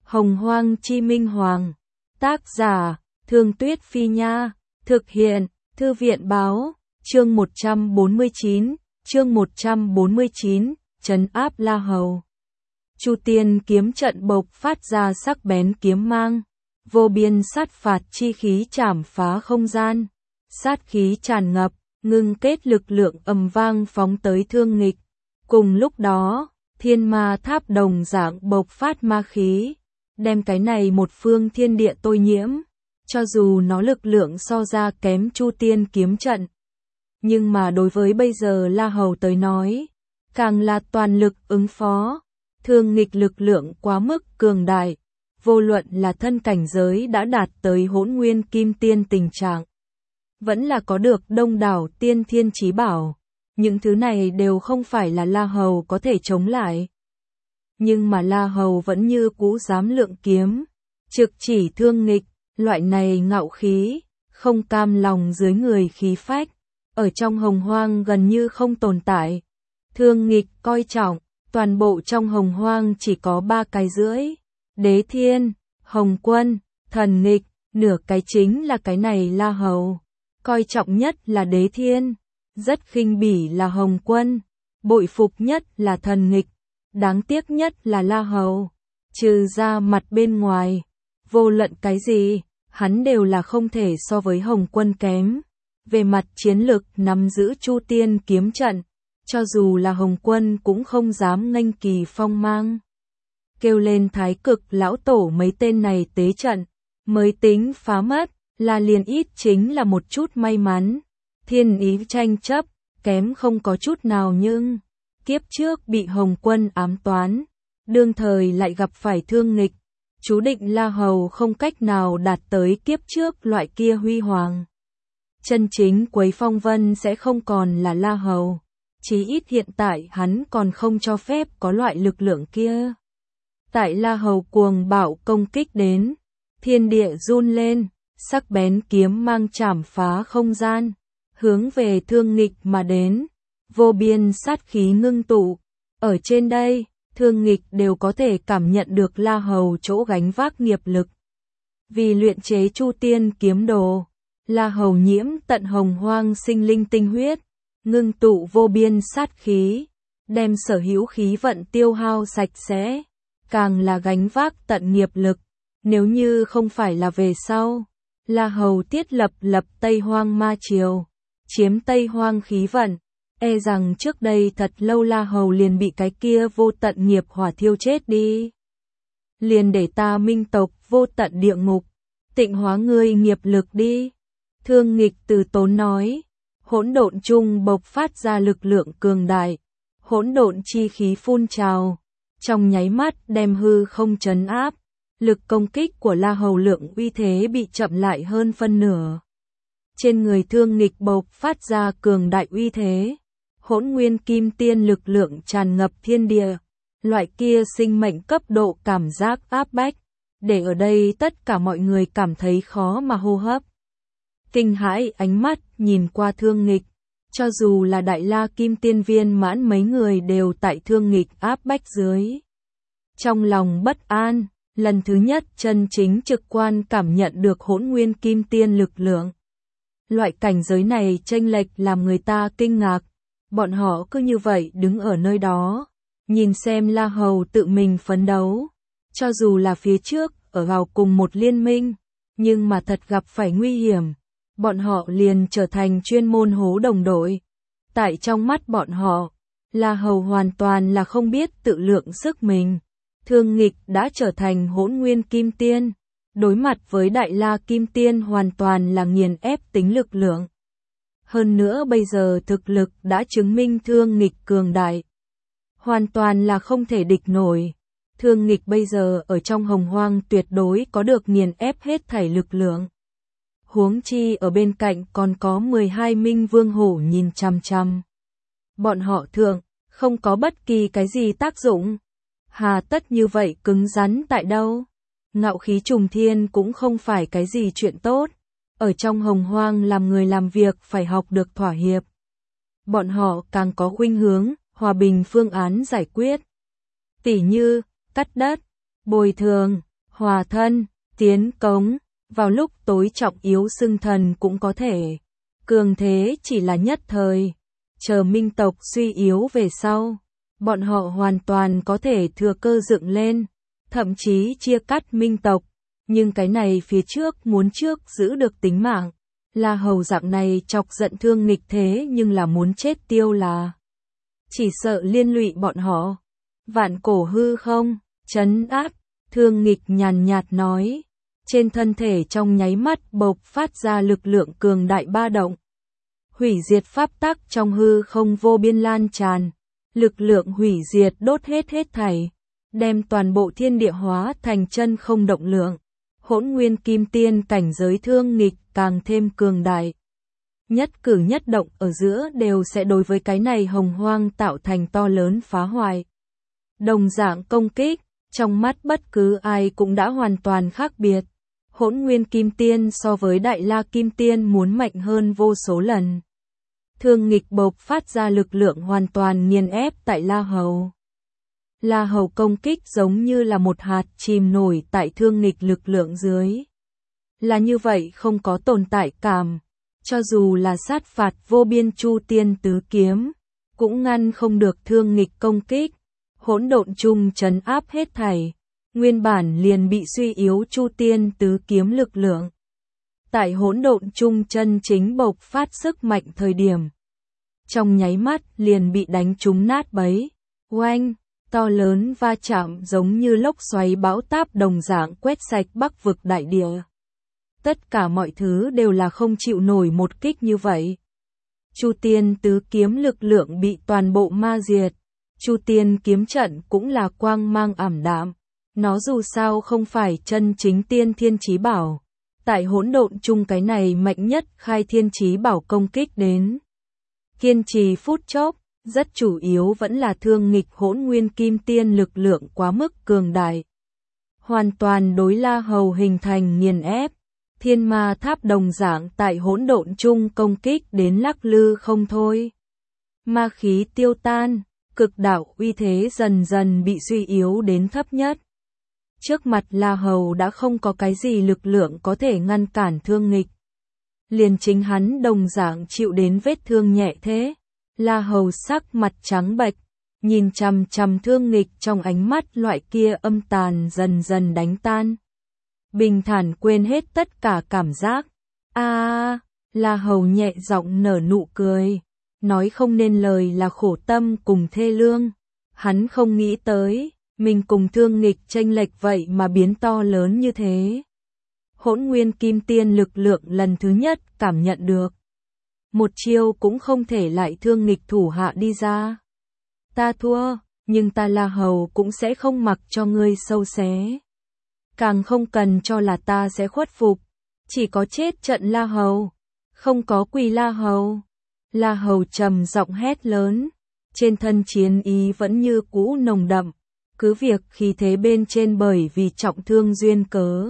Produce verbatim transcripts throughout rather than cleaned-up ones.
Hồng Hoang Chi Minh Hoàng. Tác giả, Thương Tuyết Phi Nha. Thực hiện, Thư viện Báo. Chương một trăm bốn mươi chín, chương một trăm bốn mươi chín, trấn áp La Hầu. Chu Tiên kiếm trận bộc phát ra sắc bén kiếm mang, vô biên sát phạt chi khí chảm phá không gian, sát khí tràn ngập, ngưng kết lực lượng ầm vang phóng tới Thương Nghịch. Cùng lúc đó, Thiên Ma Tháp đồng dạng bộc phát ma khí, đem cái này một phương thiên địa tôi nhiễm, cho dù nó lực lượng so ra kém Chu Tiên kiếm trận. Nhưng mà đối với bây giờ La Hầu tới nói, càng là toàn lực ứng phó. Thương Nghịch lực lượng quá mức cường đại, vô luận là thân cảnh giới đã đạt tới hỗn nguyên kim tiên tình trạng, vẫn là có được đông đảo tiên thiên chí bảo, những thứ này đều không phải là La Hầu có thể chống lại. Nhưng mà La Hầu vẫn như cũ dám lượng kiếm, trực chỉ Thương Nghịch, loại này ngạo khí, không cam lòng dưới người khí phách, ở trong hồng hoang gần như không tồn tại. Thương Nghịch coi trọng, toàn bộ trong hồng hoang chỉ có ba cái rưỡi, Đế Thiên, Hồng Quân, Thần Nghịch, nửa cái chính là cái này La Hầu. Coi trọng nhất là Đế Thiên, rất khinh bỉ là Hồng Quân, bội phục nhất là Thần Nghịch, đáng tiếc nhất là La Hầu. Trừ ra mặt bên ngoài, vô luận cái gì, hắn đều là không thể so với Hồng Quân kém. Về mặt chiến lực nắm giữ Chu Tiên kiếm trận, cho dù là Hồng Quân cũng không dám nghênh kỳ phong mang. Kêu lên Thái Cực lão tổ mấy tên này tế trận, mới tính phá mất, là liền ít chính là một chút may mắn. Thiên ý tranh chấp, kém không có chút nào nhưng, kiếp trước bị Hồng Quân ám toán, đương thời lại gặp phải Thương Nghịch, chú định La Hầu không cách nào đạt tới kiếp trước loại kia huy hoàng. Chân chính quấy phong vân sẽ không còn là La Hầu. Chí ít hiện tại hắn còn không cho phép có loại lực lượng kia. Tại La Hầu cuồng bạo công kích đến, thiên địa run lên, sắc bén kiếm mang chảm phá không gian, hướng về Thương Nghịch mà đến, vô biên sát khí ngưng tụ. Ở trên đây, Thương Nghịch đều có thể cảm nhận được La Hầu chỗ gánh vác nghiệp lực. Vì luyện chế Chu Tiên kiếm đồ, La Hầu nhiễm tận hồng hoang sinh linh tinh huyết, ngưng tụ vô biên sát khí, đem sở hữu khí vận tiêu hao sạch sẽ, càng là gánh vác tận nghiệp lực. Nếu như không phải là về sau, La Hầu thiết lập lập Tây Hoang Ma Triều, chiếm Tây Hoang khí vận, e rằng trước đây thật lâu La Hầu liền bị cái kia vô tận nghiệp hỏa thiêu chết đi. Liền để ta minh tộc vô tận địa ngục, tịnh hóa ngươi nghiệp lực đi. Thương Nghịch từ tốn nói. Hỗn độn trung bộc phát ra lực lượng cường đại, hỗn độn chi khí phun trào, trong nháy mắt đem hư không trấn áp, lực công kích của La Hầu lượng uy thế bị chậm lại hơn phân nửa. Trên người Thương Nghịch bộc phát ra cường đại uy thế, hỗn nguyên kim tiên lực lượng tràn ngập thiên địa, loại kia sinh mệnh cấp độ cảm giác áp bách, để ở đây tất cả mọi người cảm thấy khó mà hô hấp. Kinh hãi ánh mắt nhìn qua Thương Nghịch, cho dù là Đại La Kim Tiên viên mãn mấy người đều tại Thương Nghịch áp bách dưới. Trong lòng bất an, lần thứ nhất chân chính trực quan cảm nhận được hỗn nguyên kim tiên lực lượng. Loại cảnh giới này chênh lệch làm người ta kinh ngạc, bọn họ cứ như vậy đứng ở nơi đó, nhìn xem La Hầu tự mình phấn đấu, cho dù là phía trước ở vào cùng một liên minh, nhưng mà thật gặp phải nguy hiểm. Bọn họ liền trở thành chuyên môn hố đồng đội. Tại trong mắt bọn họ, La Hầu hoàn toàn là không biết tự lượng sức mình. Thương Nghịch đã trở thành hỗn nguyên kim tiên, đối mặt với Đại La Kim Tiên hoàn toàn là nghiền ép tính lực lượng. Hơn nữa bây giờ thực lực đã chứng minh Thương Nghịch cường đại, hoàn toàn là không thể địch nổi. Thương Nghịch bây giờ ở trong hồng hoang tuyệt đối có được nghiền ép hết thảy lực lượng. Huống chi ở bên cạnh còn có mười hai minh vương hổ nhìn chằm chằm. Bọn họ thượng, không có bất kỳ cái gì tác dụng. Hà tất như vậy cứng rắn tại đâu? Ngạo khí trùng thiên cũng không phải cái gì chuyện tốt. Ở trong hồng hoang làm người làm việc phải học được thỏa hiệp. Bọn họ càng có khuynh hướng, hòa bình phương án giải quyết. Tỉ như, cắt đất, bồi thường, hòa thân, tiến cống, vào lúc tối trọng yếu xưng thần cũng có thể. Cường thế chỉ là nhất thời, chờ minh tộc suy yếu về sau, bọn họ hoàn toàn có thể thừa cơ dựng lên, thậm chí chia cắt minh tộc, nhưng cái này phía trước muốn trước giữ được tính mạng. La Hầu dạng này chọc giận Thương Nghịch thế nhưng là muốn chết tiêu là. Chỉ sợ liên lụy bọn họ. Vạn cổ hư không, trấn áp, Thương Nghịch nhàn nhạt nói. Trên thân thể trong nháy mắt bộc phát ra lực lượng cường đại ba động. Hủy diệt pháp tắc trong hư không vô biên lan tràn. Lực lượng hủy diệt đốt hết hết thảy. Đem toàn bộ thiên địa hóa thành chân không động lượng. Hỗn nguyên kim tiên cảnh giới Thương Nghịch càng thêm cường đại. Nhất cử nhất động ở giữa đều sẽ đối với cái này hồng hoang tạo thành to lớn phá hoại. Đồng dạng công kích, trong mắt bất cứ ai cũng đã hoàn toàn khác biệt. Hỗn nguyên kim tiên so với đại la kim tiên muốn mạnh hơn vô số lần. Thương Nghịch bộc phát ra lực lượng hoàn toàn nghiền ép tại La Hầu. La Hầu công kích giống như là một hạt chìm nổi tại Thương Nghịch lực lượng dưới. Là như vậy không có tồn tại cảm, cho dù là sát phạt vô biên Chu Tiên tứ kiếm, cũng ngăn không được Thương Nghịch công kích. Hỗn độn chung trấn áp hết thảy, nguyên bản liền bị suy yếu Chu Tiên tứ kiếm lực lượng. Tại hỗn độn chung chân chính bộc phát sức mạnh thời điểm, trong nháy mắt liền bị đánh trúng nát bấy. Oanh, to lớn va chạm giống như lốc xoáy bão táp đồng dạng quét sạch Bắc vực đại địa. Tất cả mọi thứ đều là không chịu nổi một kích như vậy. Chu Tiên tứ kiếm lực lượng bị toàn bộ ma diệt. Chu Tiên kiếm trận cũng là quang mang ảm đạm. Nó dù sao không phải chân chính tiên thiên chí bảo. Tại hỗn độn chung cái này mạnh nhất khai thiên chí bảo công kích đến. Kiên trì phút chốc, rất chủ yếu vẫn là Thương Nghịch hỗn nguyên kim tiên lực lượng quá mức cường đại. Hoàn toàn đối La Hầu hình thành nghiền ép. Thiên ma tháp đồng dạng tại hỗn độn chung công kích đến lắc lư không thôi. Ma khí tiêu tan, cực đạo uy thế dần dần bị suy yếu đến thấp nhất. Trước mặt La Hầu đã không có cái gì lực lượng có thể ngăn cản Thương Nghịch. Liền chính hắn đồng dạng chịu đến vết thương nhẹ thế. La Hầu sắc mặt trắng bệch, nhìn chằm chằm Thương Nghịch trong ánh mắt loại kia âm tàn dần dần đánh tan. Bình thản quên hết tất cả cảm giác. A, à, La Hầu nhẹ giọng nở nụ cười, nói không nên lời là khổ tâm cùng thê lương. Hắn không nghĩ tới, mình cùng Thương Nghịch chênh lệch vậy mà biến to lớn như thế. Hỗn nguyên kim tiên lực lượng lần thứ nhất cảm nhận được. Một chiêu cũng không thể lại Thương Nghịch thủ hạ đi ra. Ta thua, nhưng ta La Hầu cũng sẽ không mặc cho ngươi sâu xé. Càng không cần cho là ta sẽ khuất phục. Chỉ có chết trận La Hầu, không có quỳ La Hầu. La Hầu trầm giọng hét lớn, trên thân chiến ý vẫn như cũ nồng đậm, cứ việc khí thế bên trên bởi vì trọng thương duyên cớ.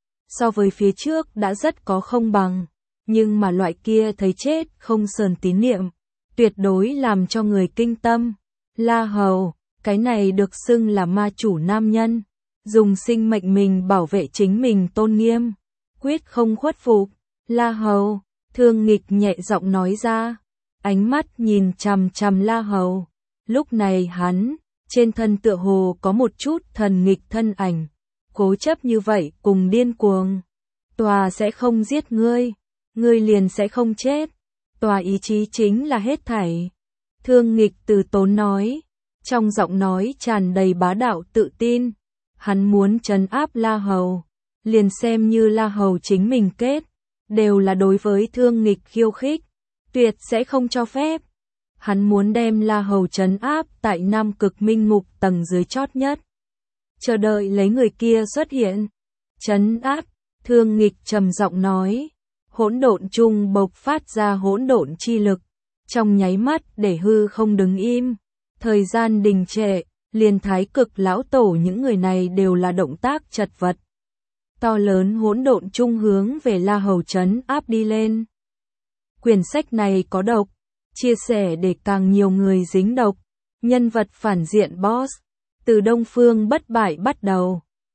So với phía trước đã rất có không bằng, nhưng mà loại kia thấy chết không sờn tín niệm, tuyệt đối làm cho người kinh tâm. La Hầu, cái này được xưng là ma chủ nam nhân, dùng sinh mệnh mình bảo vệ chính mình tôn nghiêm, quyết không khuất phục. La Hầu, Thương Nghịch nhẹ giọng nói ra, ánh mắt nhìn chằm chằm La Hầu. Lúc này hắn, trên thân tựa hồ có một chút thần nghịch thân ảnh, cố chấp như vậy cùng điên cuồng. Tòa sẽ không giết ngươi, ngươi liền sẽ không chết. Tòa ý chí chính là hết thảy. Thương Nghịch từ tốn nói, trong giọng nói tràn đầy bá đạo tự tin. Hắn muốn trấn áp La Hầu, liền xem như La Hầu chính mình kết, đều là đối với Thương Nghịch khiêu khích, tuyệt sẽ không cho phép. Hắn muốn đem La Hầu trấn áp tại Nam Cực Minh Ngục tầng dưới chót nhất, chờ đợi lấy người kia xuất hiện. Trấn áp, Thương Nghịch trầm giọng nói, hỗn độn chung bộc phát ra hỗn độn chi lực, trong nháy mắt để hư không đứng im, thời gian đình trệ. Liền Thái Cực lão tổ những người này đều là động tác chật vật. To lớn hỗn độn chung hướng về La Hầu trấn áp đi lên. Quyển sách này có độc, chia sẻ để càng nhiều người dính độc. Nhân vật phản diện boss, từ Đông Phương bất bại bắt đầu.